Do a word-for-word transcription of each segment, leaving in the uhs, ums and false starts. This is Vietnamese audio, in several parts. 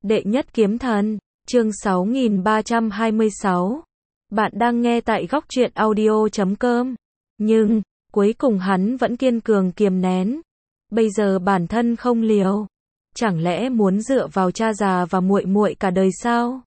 Đệ nhất kiếm thần, chương sáu nghìn ba trăm hai mươi sáu. Bạn đang nghe tại góc truyện audio chấm com. Nhưng, cuối cùng hắn vẫn kiên cường kiềm nén. Bây giờ bản thân không liều. Chẳng lẽ muốn dựa vào cha già và muội muội cả đời sao?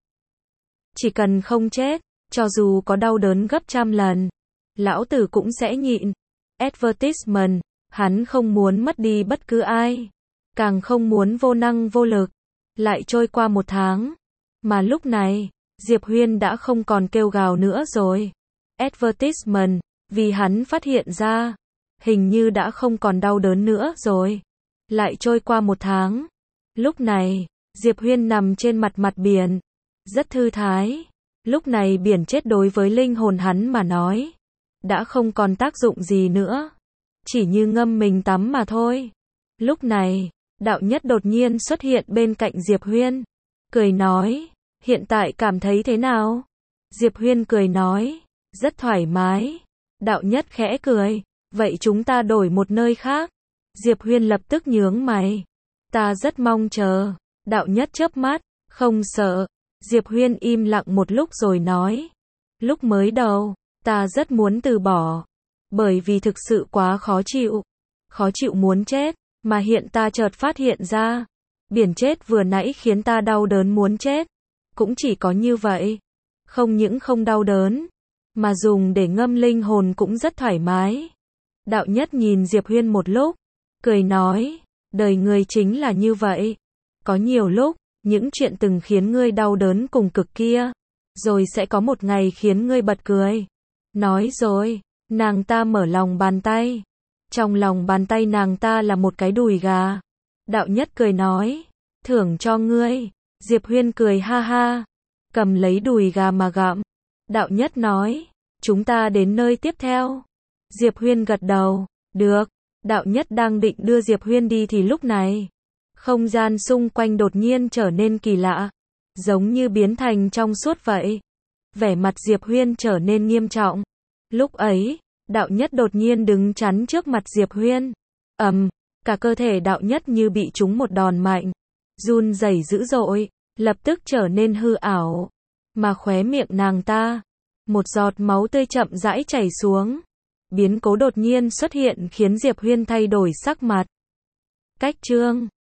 Chỉ cần không chết, cho dù có đau đớn gấp trăm lần, lão tử cũng sẽ nhịn. Advertisement, hắn không muốn mất đi bất cứ ai. Càng không muốn vô năng vô lực. Lại trôi qua một tháng. Mà lúc này, Diệp Huyên đã không còn kêu gào nữa rồi. Advertisement, vì hắn phát hiện ra, hình như đã không còn đau đớn nữa rồi. Lại trôi qua một tháng. Lúc này, Diệp Huyên nằm trên mặt mặt biển. Rất thư thái. Lúc này biển chết đối với linh hồn hắn mà nói. Đã không còn tác dụng gì nữa. Chỉ như ngâm mình tắm mà thôi. Lúc này, đạo nhất đột nhiên xuất hiện bên cạnh Diệp Huyên. Cười nói, hiện tại cảm thấy thế nào? Diệp Huyên cười nói, rất thoải mái. Đạo nhất khẽ cười, vậy chúng ta đổi một nơi khác. Diệp Huyên lập tức nhướng mày. Ta rất mong chờ. Đạo nhất chớp mắt, không sợ. Diệp Huyên im lặng một lúc rồi nói, lúc mới đầu, ta rất muốn từ bỏ. Bởi vì thực sự quá khó chịu. Khó chịu muốn chết. Mà hiện ta chợt phát hiện ra, biển chết vừa nãy khiến ta đau đớn muốn chết. Cũng chỉ có như vậy. Không những không đau đớn, mà dùng để ngâm linh hồn cũng rất thoải mái. Đạo nhất nhìn Diệp Huyên một lúc, cười nói, đời ngươi chính là như vậy. Có nhiều lúc, những chuyện từng khiến ngươi đau đớn cùng cực kia, rồi sẽ có một ngày khiến ngươi bật cười. Nói rồi, nàng ta mở lòng bàn tay. Trong lòng bàn tay nàng ta là một cái đùi gà. Đạo nhất cười nói, thưởng cho ngươi. Diệp Huyên cười ha ha, cầm lấy đùi gà mà gặm. Đạo nhất nói, chúng ta đến nơi tiếp theo. Diệp Huyên gật đầu, được. Đạo nhất đang định đưa Diệp Huyên đi thì lúc này, không gian xung quanh đột nhiên trở nên kỳ lạ, giống như biến thành trong suốt vậy. Vẻ mặt Diệp Huyên trở nên nghiêm trọng. Lúc ấy, đạo nhất đột nhiên đứng chắn trước mặt Diệp Huyên. Ầm, um, cả cơ thể đạo nhất như bị trúng một đòn mạnh, run rẩy dữ dội, lập tức trở nên hư ảo. Mà khóe miệng nàng ta, một giọt máu tươi chậm rãi chảy xuống. Biến cố đột nhiên xuất hiện khiến Diệp Huyên thay đổi sắc mặt. Cách chương